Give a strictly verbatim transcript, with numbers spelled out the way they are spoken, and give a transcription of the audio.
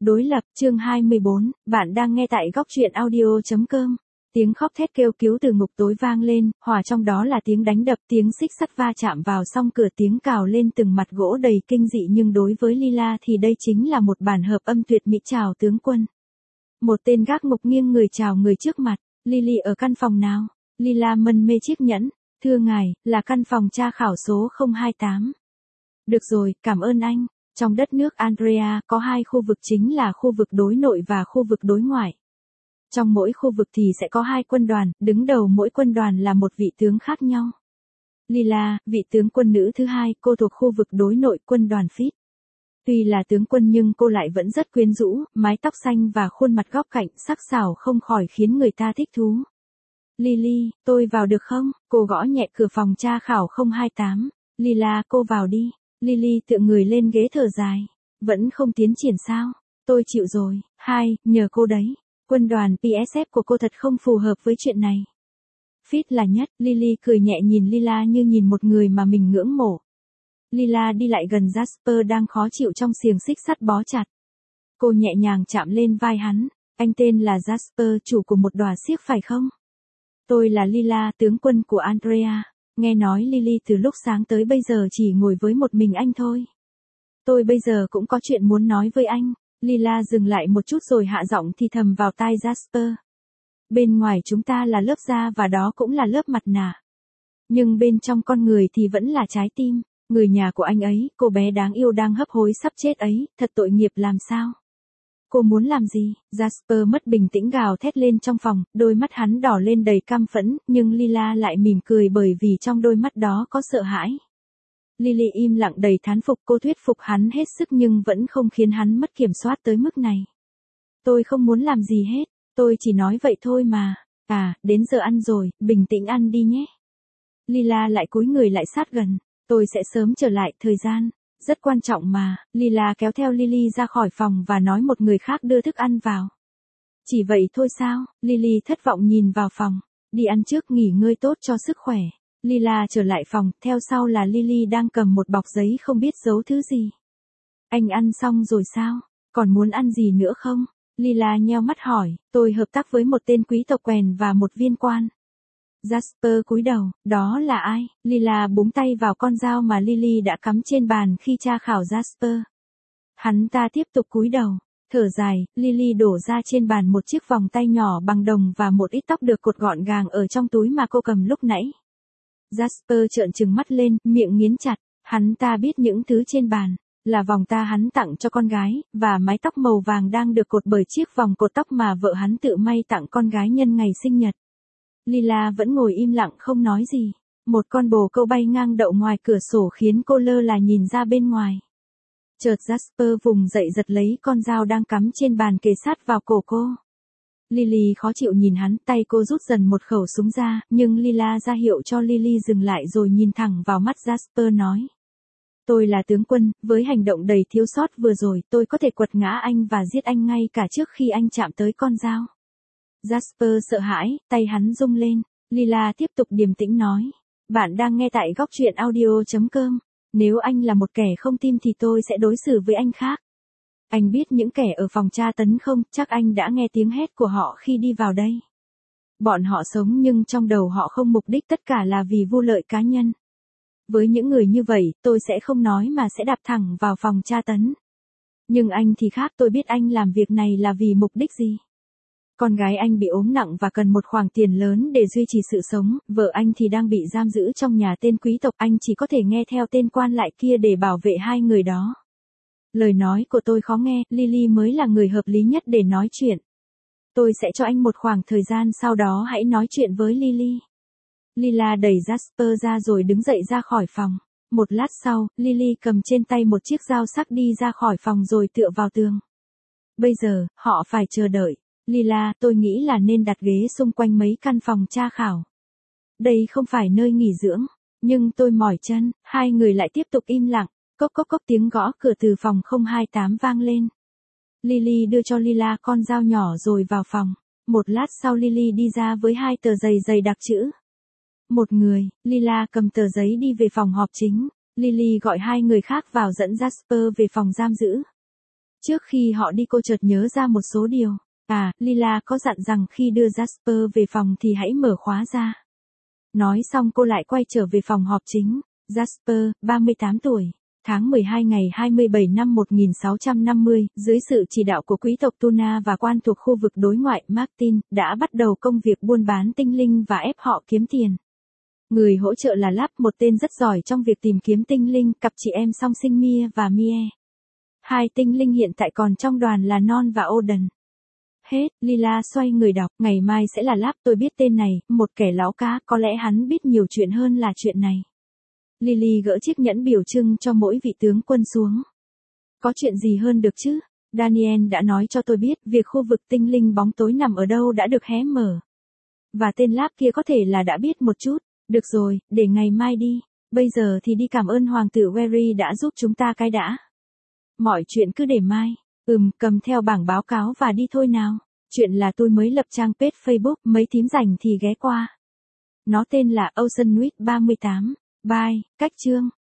Đối lập, chương hai mươi bốn, bạn đang nghe tại góc truyện audio.com. Tiếng khóc thét kêu cứu từ ngục tối vang lên, hòa trong đó là tiếng đánh đập, tiếng xích sắt va chạm vào song cửa, tiếng cào lên từng mặt gỗ đầy kinh dị, nhưng đối với Lila thì đây chính là một bản hợp âm tuyệt mỹ. Chào tướng quân. Một tên gác ngục nghiêng người chào người trước mặt. Lily ở căn phòng nào? Lila mân mê chiếc nhẫn. Thưa ngài, là căn phòng tra khảo số không hai tám. Được rồi, cảm ơn anh. Trong đất nước Andrea có hai khu vực chính là khu vực đối nội và khu vực đối ngoại. Trong mỗi khu vực thì sẽ có hai quân đoàn, đứng đầu mỗi quân đoàn là một vị tướng khác nhau. Lila, vị tướng quân nữ thứ hai, cô thuộc khu vực đối nội, quân đoàn Fit. Tuy là tướng quân nhưng cô lại vẫn rất quyến rũ, mái tóc xanh và khuôn mặt góc cạnh sắc sảo không khỏi khiến người ta thích thú. Lily, tôi vào được không? Cô gõ nhẹ cửa phòng tra khảo không hai tám. Lila, cô vào đi. Lily tựa người lên ghế thở dài. Vẫn không tiến triển sao? Tôi chịu rồi. Hai, nhờ cô đấy. Quân đoàn pê ét ép của cô thật không phù hợp với chuyện này. Fit là nhất. Lily cười nhẹ nhìn Lila như nhìn một người mà mình ngưỡng mộ. Lila đi lại gần Jasper đang khó chịu trong xiềng xích sắt bó chặt. Cô nhẹ nhàng chạm lên vai hắn. Anh tên là Jasper, chủ của một đòa xiếc phải không? Tôi là Lila, tướng quân của Andrea. Nghe nói Lily từ lúc sáng tới bây giờ chỉ ngồi với một mình anh thôi. Tôi bây giờ cũng có chuyện muốn nói với anh. Lila dừng lại một chút rồi hạ giọng thì thầm vào tai Jasper. Bên ngoài chúng ta là lớp da và đó cũng là lớp mặt nạ. Nhưng bên trong con người thì vẫn là trái tim. Người nhà của anh ấy, cô bé đáng yêu đang hấp hối sắp chết ấy, thật tội nghiệp làm sao? Cô muốn làm gì? Jasper mất bình tĩnh gào thét lên trong phòng, đôi mắt hắn đỏ lên đầy căm phẫn, nhưng Lila lại mỉm cười bởi vì trong đôi mắt đó có sợ hãi. Lily im lặng đầy thán phục, cô thuyết phục hắn hết sức nhưng vẫn không khiến hắn mất kiểm soát tới mức này. Tôi không muốn làm gì hết, tôi chỉ nói vậy thôi mà. À, đến giờ ăn rồi, bình tĩnh ăn đi nhé. Lila lại cúi người lại sát gần. Tôi sẽ sớm trở lại, thời gian rất quan trọng mà. Lila kéo theo Lily ra khỏi phòng và nói một người khác đưa thức ăn vào. Chỉ vậy thôi sao? Lily thất vọng nhìn vào phòng. Đi ăn trước, nghỉ ngơi tốt cho sức khỏe. Lila trở lại phòng, theo sau là Lily đang cầm một bọc giấy không biết giấu thứ gì. Anh ăn xong rồi sao? Còn muốn ăn gì nữa không? Lila nheo mắt hỏi. Tôi hợp tác với một tên quý tộc quèn và một viên quan. Jasper cúi đầu, đó là ai? Lila búng tay vào con dao mà Lily đã cắm trên bàn khi tra khảo Jasper. Hắn ta tiếp tục cúi đầu, thở dài. Lily đổ ra trên bàn một chiếc vòng tay nhỏ bằng đồng và một ít tóc được cột gọn gàng ở trong túi mà cô cầm lúc nãy. Jasper trợn trừng mắt lên, miệng nghiến chặt. Hắn ta biết những thứ trên bàn là vòng ta hắn tặng cho con gái, và mái tóc màu vàng đang được cột bởi chiếc vòng cột tóc mà vợ hắn tự may tặng con gái nhân ngày sinh nhật. Lila vẫn ngồi im lặng không nói gì. Một con bồ câu bay ngang đậu ngoài cửa sổ khiến cô lơ là nhìn ra bên ngoài. Chợt Jasper vùng dậy giật lấy con dao đang cắm trên bàn kề sát vào cổ cô. Lily khó chịu nhìn hắn, tay cô rút dần một khẩu súng ra, nhưng Lila ra hiệu cho Lily dừng lại rồi nhìn thẳng vào mắt Jasper nói. Tôi là tướng quân, với hành động đầy thiếu sót vừa rồi tôi có thể quật ngã anh và giết anh ngay cả trước khi anh chạm tới con dao. Jasper sợ hãi, tay hắn rung lên. Lila tiếp tục điềm tĩnh nói. Bạn đang nghe tại góc truyện audio.com. Nếu anh là một kẻ không tim thì tôi sẽ đối xử với anh khác. Anh biết những kẻ ở phòng tra tấn không? Chắc anh đã nghe tiếng hét của họ khi đi vào đây. Bọn họ sống nhưng trong đầu họ không mục đích, tất cả là vì vu lợi cá nhân. Với những người như vậy, tôi sẽ không nói mà sẽ đạp thẳng vào phòng tra tấn. Nhưng anh thì khác, tôi biết anh làm việc này là vì mục đích gì. Con gái anh bị ốm nặng và cần một khoản tiền lớn để duy trì sự sống, vợ anh thì đang bị giam giữ trong nhà tên quý tộc, anh chỉ có thể nghe theo tên quan lại kia để bảo vệ hai người đó. Lời nói của tôi khó nghe, Lily mới là người hợp lý nhất để nói chuyện. Tôi sẽ cho anh một khoảng thời gian, sau đó hãy nói chuyện với Lily. Lila đẩy Jasper ra rồi đứng dậy ra khỏi phòng. Một lát sau, Lily cầm trên tay một chiếc dao sắc đi ra khỏi phòng rồi tựa vào tường. Bây giờ, họ phải chờ đợi. Lila, tôi nghĩ là nên đặt ghế xung quanh mấy căn phòng tra khảo. Đây không phải nơi nghỉ dưỡng, nhưng tôi mỏi chân. Hai người lại tiếp tục im lặng. Cốc cốc cốc, tiếng gõ cửa từ phòng không hai tám vang lên. Lily đưa cho Lila con dao nhỏ rồi vào phòng. Một lát sau Lily đi ra với hai tờ giấy dày đặc chữ. Một người. Lila cầm tờ giấy đi về phòng họp chính. Lily gọi hai người khác vào dẫn Jasper về phòng giam giữ. Trước khi họ đi cô chợt nhớ ra một số điều. À, Lila có dặn rằng khi đưa Jasper về phòng thì hãy mở khóa ra. Nói xong cô lại quay trở về phòng họp chính. Jasper, ba mươi tám tuổi. Tháng mười hai ngày hai mươi bảy năm một nghìn sáu trăm năm mươi, dưới sự chỉ đạo của quý tộc Tuna và quan thuộc khu vực đối ngoại Martin, đã bắt đầu công việc buôn bán tinh linh và ép họ kiếm tiền. Người hỗ trợ là Lap, một tên rất giỏi trong việc tìm kiếm tinh linh, cặp chị em song sinh Mia và Mie. Hai tinh linh hiện tại còn trong đoàn là Non và Oden. Hết, Lila xoay người đọc, ngày mai sẽ là Lap, tôi biết tên này, một kẻ láo cá, có lẽ hắn biết nhiều chuyện hơn là chuyện này. Lily gỡ chiếc nhẫn biểu trưng cho mỗi vị tướng quân xuống. Có chuyện gì hơn được chứ? Daniel đã nói cho tôi biết việc khu vực tinh linh bóng tối nằm ở đâu đã được hé mở. Và tên Lap kia có thể là đã biết một chút. Được rồi, để ngày mai đi. Bây giờ thì đi cảm ơn Hoàng tử Wery đã giúp chúng ta cái đã. Mọi chuyện cứ để mai. Ừm, cầm theo bảng báo cáo và đi thôi nào. Chuyện là tôi mới lập trang page Facebook, mấy thím rảnh thì ghé qua. Nó tên là Ocean Nuit ba mươi tám. Bye, cách chương.